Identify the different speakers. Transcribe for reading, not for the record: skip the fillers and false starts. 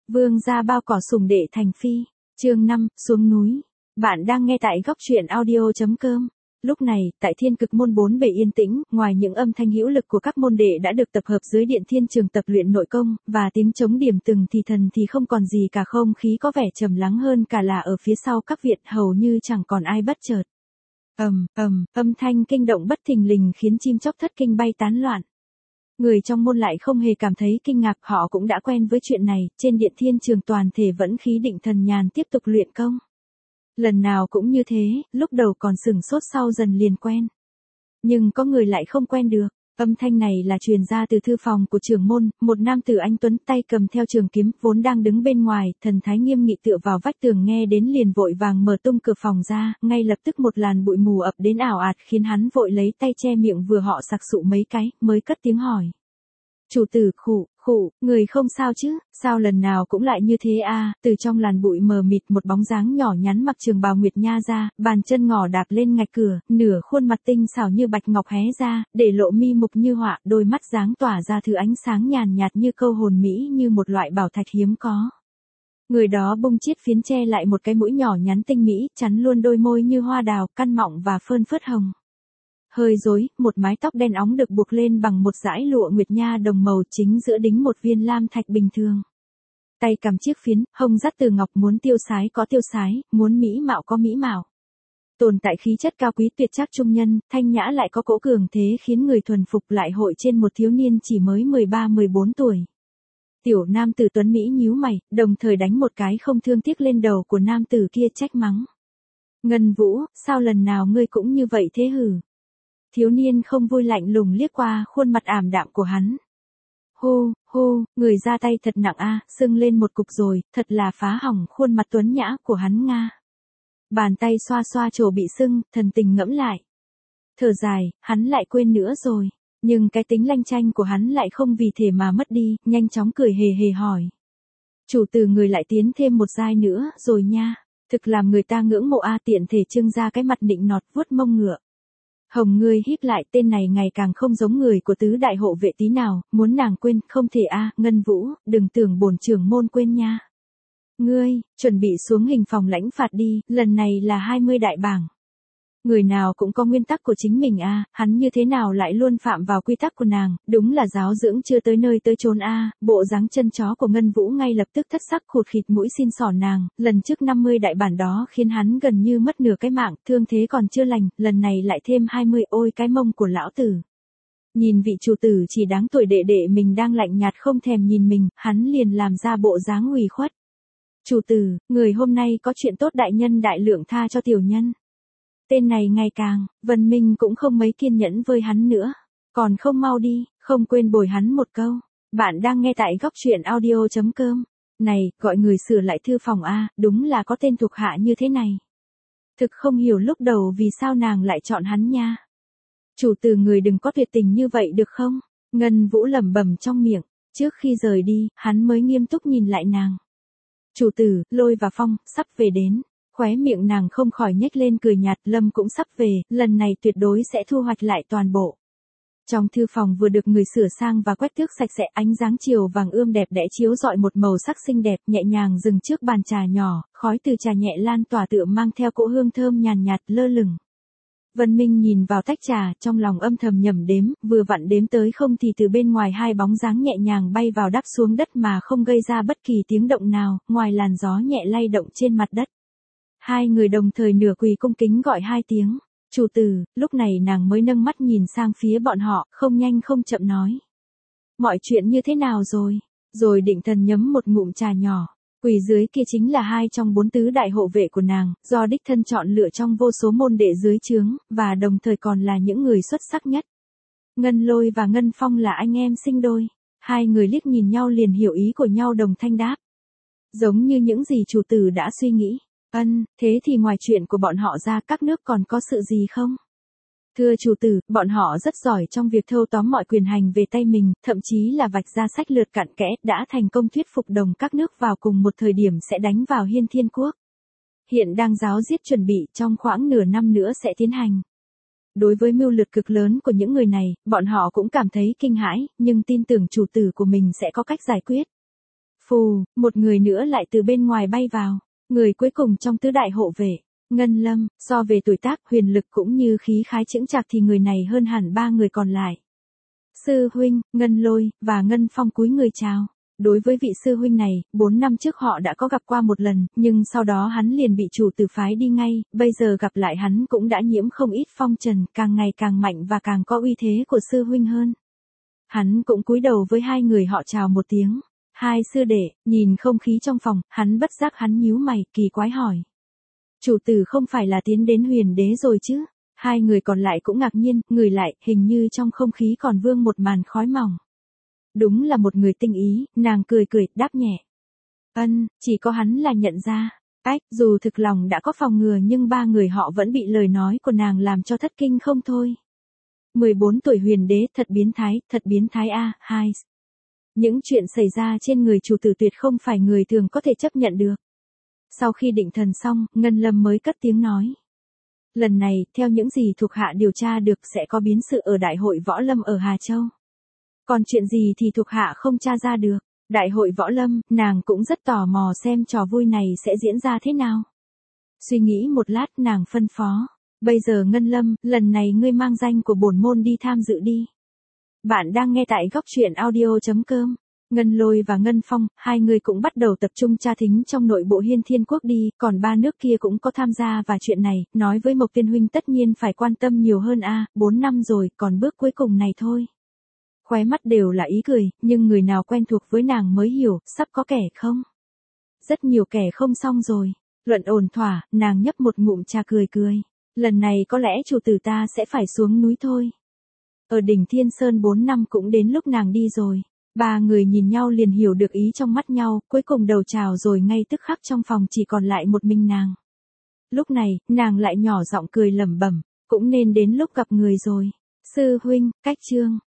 Speaker 1: Vương gia bao cỏ sủng đệ thành phi. Chương 5, xuống núi. Bạn đang nghe tại góc truyện audio.com. Lúc này, tại Thiên Cực môn 4 bề yên tĩnh, ngoài những âm thanh hữu lực của các môn đệ đã được tập hợp dưới điện thiên trường tập luyện nội công, và tiếng trống điểm từng thì thần thì không còn gì cả, không khí có vẻ trầm lắng hơn cả là ở phía sau các viện hầu như chẳng còn ai bất chợt. Âm thanh kinh động bất thình lình khiến chim chóc thất kinh bay tán loạn. Người trong môn lại không hề cảm thấy kinh ngạc, họ cũng đã quen với chuyện này, trên điện thiên trường toàn thể vẫn khí định thần nhàn tiếp tục luyện công. Lần nào cũng như thế, lúc đầu còn sửng sốt sau dần liền quen. Nhưng có người lại không quen được. Âm thanh này là truyền ra từ thư phòng của trưởng môn, một nam tử anh tuấn tay cầm theo trường kiếm, vốn đang đứng bên ngoài, thần thái nghiêm nghị tựa vào vách tường, nghe đến liền vội vàng mở tung cửa phòng ra, ngay lập tức một làn bụi mù ập đến ảo ạt khiến hắn vội lấy tay che miệng vừa họ sặc sụa mấy cái, mới cất tiếng hỏi. Chủ tử, khụ, người không sao chứ, sao lần nào cũng lại như thế à? Từ trong làn bụi mờ mịt một bóng dáng nhỏ nhắn mặc trường bào nguyệt nha ra, bàn chân ngỏ đạp lên ngạch cửa, nửa khuôn mặt tinh xảo như bạch ngọc hé ra, để lộ mi mục như họa, đôi mắt dáng tỏa ra thứ ánh sáng nhàn nhạt như câu hồn mỹ, như một loại bảo thạch hiếm có. Người đó bung chiết phiến che lại một cái mũi nhỏ nhắn tinh mỹ, chắn luôn đôi môi như hoa đào, căn mọng và phơn phớt hồng. Hơi rối, một mái tóc đen óng được buộc lên bằng một dải lụa nguyệt nha đồng màu, chính giữa đính một viên lam thạch bình thường. Tay cầm chiếc phiến, hông dắt từ ngọc, muốn tiêu sái có tiêu sái, muốn mỹ mạo có mỹ mạo. Tồn tại khí chất cao quý tuyệt trác trung nhân, thanh nhã lại có cỗ cường thế khiến người thuần phục, lại hội trên một thiếu niên chỉ mới 13-14 tuổi. Tiểu nam tử tuấn mỹ nhíu mày, đồng thời đánh một cái không thương tiếc lên đầu của nam tử kia, trách mắng. Ngân Vũ, sao lần nào ngươi cũng như vậy thế hử? Thiếu niên không vui lạnh lùng liếc qua khuôn mặt ảm đạm của hắn. Hô, người ra tay thật nặng a, sưng lên một cục rồi, thật là phá hỏng khuôn mặt tuấn nhã của hắn nga. Bàn tay xoa xoa chỗ bị sưng, thần tình ngẫm lại. Thở dài, hắn lại quên nữa rồi. Nhưng cái tính lanh chanh của hắn lại không vì thế mà mất đi, nhanh chóng cười hề hề hỏi. Chủ tử, người lại tiến thêm một giai nữa rồi nha. Thực làm người ta ngưỡng mộ a, tiện thể trưng ra cái mặt nịnh nọt vuốt mông ngựa. Hồng ngươi híp lại, tên này ngày càng không giống người của tứ đại hộ vệ tí nào, muốn nàng quên, không thể a, Ngân Vũ, đừng tưởng bổn trưởng môn quên nha. Ngươi, chuẩn bị xuống hình phòng lãnh phạt đi, lần này là 20 đại bảng. Người nào cũng có nguyên tắc của chính mình a, hắn như thế nào lại luôn phạm vào quy tắc của nàng, đúng là giáo dưỡng chưa tới nơi tới chốn a. Bộ dáng chân chó của Ngân Vũ ngay lập tức thất sắc, khụt khịt mũi xin xỏ nàng, lần trước 50 đại bản đó khiến hắn gần như mất nửa cái mạng, thương thế còn chưa lành, lần này lại thêm 20, ôi cái mông của lão tử. Nhìn vị chủ tử chỉ đáng tuổi đệ đệ mình đang lạnh nhạt không thèm nhìn mình, hắn liền làm ra bộ dáng ủy khuất. Chủ tử, người hôm nay có chuyện tốt, đại nhân đại lượng tha cho tiểu nhân. Tên này ngày càng, Vân Minh cũng không mấy kiên nhẫn với hắn nữa. Còn không mau đi, không quên bồi hắn một câu. Bạn đang nghe tại góc truyện audio.com. Này, gọi người sửa lại thư phòng a, đúng là có tên thuộc hạ như thế này. Thực không hiểu lúc đầu vì sao nàng lại chọn hắn nha. Chủ tử, người đừng có tuyệt tình như vậy được không? Ngân Vũ lẩm bẩm trong miệng. Trước khi rời đi, hắn mới nghiêm túc nhìn lại nàng. Chủ tử, Lôi và Phong, sắp về đến. Khóe miệng nàng không khỏi nhếch lên cười nhạt, Lâm cũng sắp về, lần này tuyệt đối sẽ thu hoạch lại toàn bộ. Trong thư phòng vừa được người sửa sang và quét tước sạch sẽ, ánh dáng chiều vàng ươm đẹp đẽ chiếu rọi một màu sắc xinh đẹp, nhẹ nhàng dừng trước bàn trà nhỏ, khói từ trà nhẹ lan tỏa tựa mang theo cỗ hương thơm nhàn nhạt lơ lửng. Vân Minh nhìn vào tách trà, trong lòng âm thầm nhẩm đếm, vừa vặn đếm tới không thì từ bên ngoài hai bóng dáng nhẹ nhàng bay vào đáp xuống đất mà không gây ra bất kỳ tiếng động nào, ngoài làn gió nhẹ lay động trên mặt đất. Hai người đồng thời nửa quỳ cung kính gọi hai tiếng. Chủ tử, lúc này nàng mới nâng mắt nhìn sang phía bọn họ, không nhanh không chậm nói. Mọi chuyện như thế nào rồi? Rồi định thần nhấm một ngụm trà nhỏ. Quỳ dưới kia chính là hai trong 4 tứ đại hộ vệ của nàng, do đích thân chọn lựa trong vô số môn đệ dưới trướng, và đồng thời còn là những người xuất sắc nhất. Ngân Lôi và Ngân Phong là anh em sinh đôi. Hai người liếc nhìn nhau liền hiểu ý của nhau, đồng thanh đáp. Giống như những gì chủ tử đã suy nghĩ. Thế thì ngoài chuyện của bọn họ ra, các nước còn có sự gì không? Thưa chủ tử, bọn họ rất giỏi trong việc thâu tóm mọi quyền hành về tay mình, thậm chí là vạch ra sách lược cặn kẽ, đã thành công thuyết phục đồng các nước vào cùng một thời điểm sẽ đánh vào Hiên Thiên Quốc. Hiện đang giáo diết chuẩn bị, trong khoảng nửa năm nữa sẽ tiến hành. Đối với mưu lược cực lớn của những người này, bọn họ cũng cảm thấy kinh hãi, nhưng tin tưởng chủ tử của mình sẽ có cách giải quyết. Phù, một người nữa lại từ bên ngoài bay vào. Người cuối cùng trong tứ đại hộ vệ, Ngân Lâm, so về tuổi tác, huyền lực cũng như khí khái chững chạc thì người này hơn hẳn ba người còn lại. Sư huynh, Ngân Lôi, và Ngân Phong cúi người chào. Đối với vị sư huynh này, 4 năm trước họ đã có gặp qua một lần, nhưng sau đó hắn liền bị chủ tử phái đi ngay, bây giờ gặp lại hắn cũng đã nhiễm không ít phong trần, càng ngày càng mạnh và càng có uy thế của sư huynh hơn. Hắn cũng cúi đầu với hai người họ chào một tiếng. Hai sư đệ, nhìn không khí trong phòng, hắn bất giác hắn nhíu mày, kỳ quái hỏi. Chủ tử không phải là tiến đến huyền đế rồi chứ? Hai người còn lại cũng ngạc nhiên, ngửi lại, hình như trong không khí còn vương một màn khói mỏng. Đúng là một người tinh ý, nàng cười cười, đáp nhẹ. Chỉ có hắn là nhận ra. Dù thực lòng đã có phòng ngừa nhưng ba người họ vẫn bị lời nói của nàng làm cho thất kinh không thôi. 14 tuổi huyền đế, thật biến thái a, hai. Những chuyện xảy ra trên người chủ tử tuyệt không phải người thường có thể chấp nhận được. Sau khi định thần xong, Ngân Lâm mới cất tiếng nói. Lần này, theo những gì thuộc hạ điều tra được sẽ có biến sự ở Đại hội Võ Lâm ở Hà Châu. Còn chuyện gì thì thuộc hạ không tra ra được. Đại hội Võ Lâm, nàng cũng rất tò mò xem trò vui này sẽ diễn ra thế nào. Suy nghĩ một lát nàng phân phó. Bây giờ Ngân Lâm, lần này ngươi mang danh của bổn môn đi tham dự đi. Bạn đang nghe tại góc truyện audio.com. Ngân Lôi và Ngân Phong, hai người cũng bắt đầu tập trung tra thính trong nội bộ Hiên Thiên Quốc đi, còn ba nước kia cũng có tham gia vào chuyện này, nói với Mộc Tiên huynh tất nhiên phải quan tâm nhiều hơn 4 năm rồi, còn bước cuối cùng này thôi. Khóe mắt đều là ý cười, nhưng người nào quen thuộc với nàng mới hiểu, sắp có kẻ không? Rất nhiều kẻ không xong rồi. Luận ổn thỏa, nàng nhấp một ngụm trà cười cười. Lần này có lẽ chủ tử ta sẽ phải xuống núi thôi. Ở đỉnh Thiên Sơn 4 năm cũng đến lúc nàng đi rồi. Ba người nhìn nhau liền hiểu được ý trong mắt nhau, cuối cùng đầu chào rồi ngay tức khắc trong phòng chỉ còn lại một mình nàng. Lúc này, nàng lại nhỏ giọng cười lẩm bẩm, cũng nên đến lúc gặp người rồi. Sư huynh, cách chương.